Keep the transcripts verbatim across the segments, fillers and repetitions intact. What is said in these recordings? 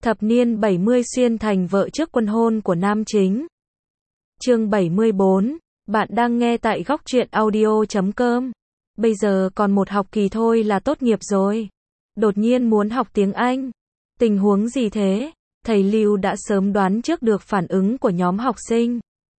Thập niên bảy mươi xuyên thành vợ trước quân hôn của nam chính. Chương bảy mươi bốn, bạn đang nghe tại góc truyện audio chấm com. Bây giờ còn một học kỳ thôi là tốt nghiệp rồi. Đột nhiên muốn học tiếng Anh. Tình huống gì thế? Thầy Lưu đã sớm đoán trước được phản ứng của nhóm học sinh.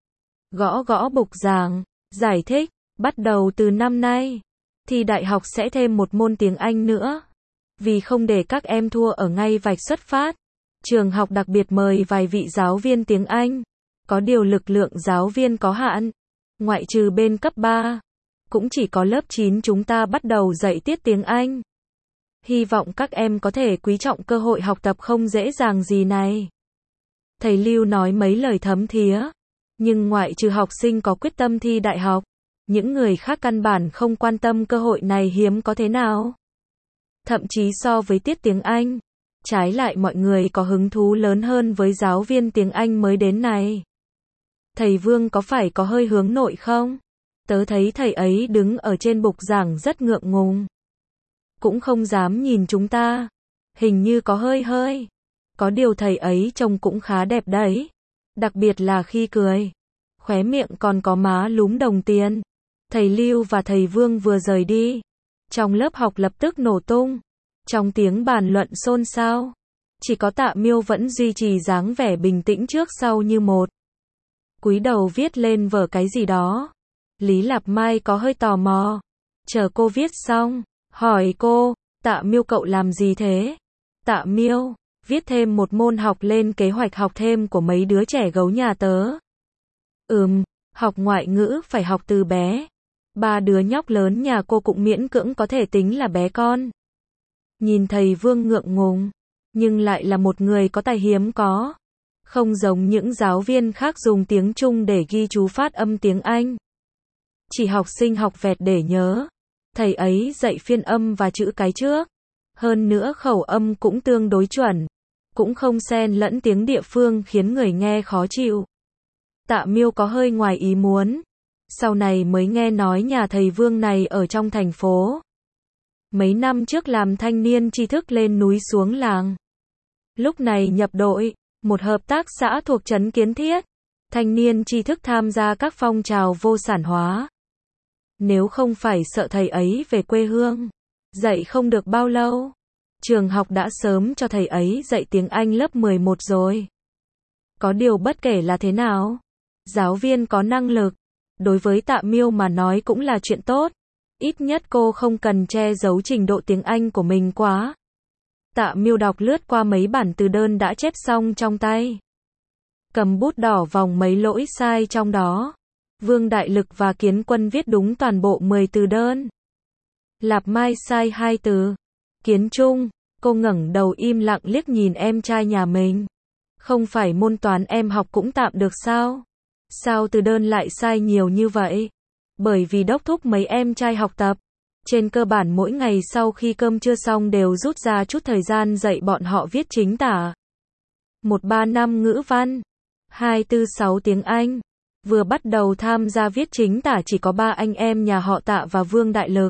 Gõ gõ bục giảng, giải thích, bắt đầu từ năm nay, thì đại học sẽ thêm một môn tiếng Anh nữa. Vì không để các em thua ở ngay vạch xuất phát, trường học đặc biệt mời vài vị giáo viên tiếng Anh. Có điều lực lượng giáo viên có hạn, ngoại trừ bên cấp ba, cũng chỉ có lớp chín chúng ta bắt đầu dạy tiết tiếng Anh. Hy vọng các em có thể quý trọng cơ hội học tập không dễ dàng gì này. Thầy Lưu nói mấy lời thấm thía, nhưng ngoại trừ học sinh có quyết tâm thi đại học, những người khác căn bản không quan tâm cơ hội này hiếm có thế nào. Thậm chí so với tiết tiếng Anh, trái lại mọi người có hứng thú lớn hơn với giáo viên tiếng Anh mới đến này. Thầy Vương có phải có hơi hướng nội không? Tớ thấy thầy ấy đứng ở trên bục giảng rất ngượng ngùng. Cũng không dám nhìn chúng ta. Hình như có hơi hơi. Có điều thầy ấy trông cũng khá đẹp đấy. Đặc biệt là khi cười. Khóe miệng còn có má lúm đồng tiền. Thầy Lưu và thầy Vương vừa rời đi. Trong lớp học lập tức nổ tung. Trong tiếng bàn luận xôn xao. Chỉ có Tạ Miêu vẫn duy trì dáng vẻ bình tĩnh trước sau như một. Cúi đầu viết lên vở cái gì đó. Lý Lạp Mai có hơi tò mò. Chờ cô viết xong, hỏi cô, Tạ Miêu cậu làm gì thế? Tạ Miêu, viết thêm một môn học lên kế hoạch học thêm của mấy đứa trẻ gấu nhà tớ. Ừm, học ngoại ngữ phải học từ bé. Ba đứa nhóc lớn nhà cô cũng miễn cưỡng có thể tính là bé con. Nhìn thầy Vương ngượng ngùng, nhưng lại là một người có tài hiếm có. Không giống những giáo viên khác dùng tiếng Trung để ghi chú phát âm tiếng Anh. Chỉ học sinh học vẹt để nhớ. Thầy ấy dạy phiên âm và chữ cái trước. Hơn nữa khẩu âm cũng tương đối chuẩn. Cũng không xen lẫn tiếng địa phương khiến người nghe khó chịu. Tạ Miêu có hơi ngoài ý muốn. Sau này mới nghe nói nhà thầy Vương này ở trong thành phố. Mấy năm trước làm thanh niên tri thức lên núi xuống làng. Lúc này nhập đội, một hợp tác xã thuộc trấn Kiến Thiết. Thanh niên tri thức tham gia các phong trào vô sản hóa. Nếu không phải sợ thầy ấy về quê hương, dạy không được bao lâu, trường học đã sớm cho thầy ấy dạy tiếng Anh lớp mười một rồi. Có điều bất kể là thế nào, giáo viên có năng lực, đối với Tạ Miêu mà nói cũng là chuyện tốt. Ít nhất cô không cần che giấu trình độ tiếng Anh của mình quá. Tạ Miêu đọc lướt qua mấy bản từ đơn đã chép xong trong tay. Cầm bút đỏ vòng mấy lỗi sai trong đó. Vương Đại Lực và Kiến Quân viết đúng toàn bộ mười từ đơn. Lạp Mai sai hai từ. Kiến Trung, cô ngẩng đầu im lặng liếc nhìn em trai nhà mình. Không phải môn toán em học cũng tạm được sao? Sao từ đơn lại sai nhiều như vậy? Bởi vì đốc thúc mấy em trai học tập. Trên cơ bản mỗi ngày sau khi cơm trưa xong đều rút ra chút thời gian dạy bọn họ viết chính tả. một ba năm ngữ văn. hai tư sáu tiếng Anh. Vừa bắt đầu tham gia viết chính tả chỉ có ba anh em nhà họ Tạ và Vương Đại Lực.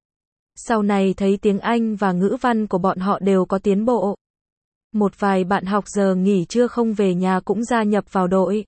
Sau này thấy tiếng Anh và ngữ văn của bọn họ đều có tiến bộ. Một vài bạn học giờ nghỉ trưa không về nhà cũng gia nhập vào đội.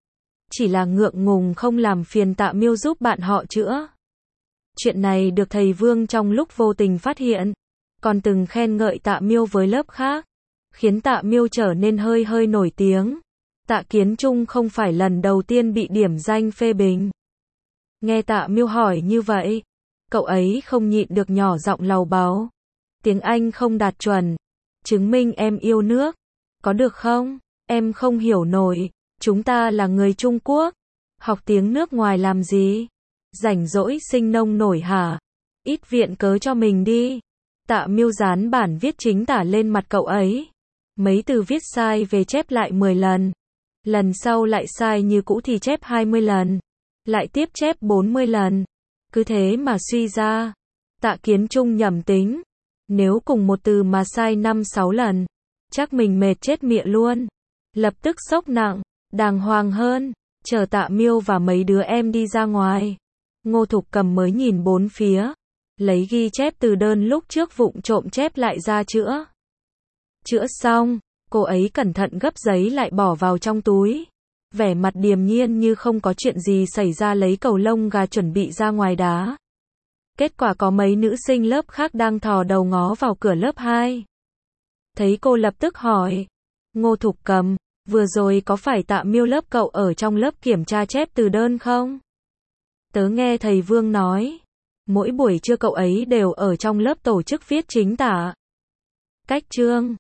Chỉ là ngượng ngùng không làm phiền Tạ Miêu giúp bạn họ chữa. Chuyện này được thầy Vương trong lúc vô tình phát hiện, còn từng khen ngợi Tạ Miêu với lớp khác, khiến Tạ Miêu trở nên hơi hơi nổi tiếng. Tạ Kiến Trung không phải lần đầu tiên bị điểm danh phê bình. Nghe Tạ Miêu hỏi như vậy, cậu ấy không nhịn được nhỏ giọng lầu bầu. Tiếng Anh không đạt chuẩn, chứng minh em yêu nước, có được không? Em không hiểu nổi, chúng ta là người Trung Quốc, học tiếng nước ngoài làm gì? Rảnh rỗi sinh nông nổi hả? Ít viện cớ cho mình đi. Tạ Miêu dán bản viết chính tả lên mặt cậu ấy. Mấy từ viết sai về chép lại mười lần. Lần sau lại sai như cũ thì chép hai mươi lần. Lại tiếp chép bốn mươi lần. Cứ thế mà suy ra. Tạ Kiến Trung nhẩm tính. Nếu cùng một từ mà sai năm sáu lần, chắc mình mệt chết mịa luôn. Lập tức sốc nặng, đàng hoàng hơn. Chờ Tạ Miêu và mấy đứa em đi ra ngoài. Ngô Thục Cầm mới nhìn bốn phía. Lấy ghi chép từ đơn lúc trước vụng trộm chép lại ra chữa. Chữa xong, Cô ấy cẩn thận gấp giấy lại bỏ vào trong túi. Vẻ mặt điềm nhiên như không có chuyện gì xảy ra lấy cầu lông gà chuẩn bị ra ngoài đá. Kết quả có mấy nữ sinh lớp khác đang thò đầu ngó vào cửa lớp hai. Thấy cô lập tức hỏi. Ngô Thục Cầm, vừa rồi có phải Tạ Miêu lớp cậu ở trong lớp kiểm tra chép từ đơn không? Tớ nghe thầy Vương nói. Mỗi buổi trưa cậu ấy đều ở trong lớp tổ chức viết chính tả. Cách chương.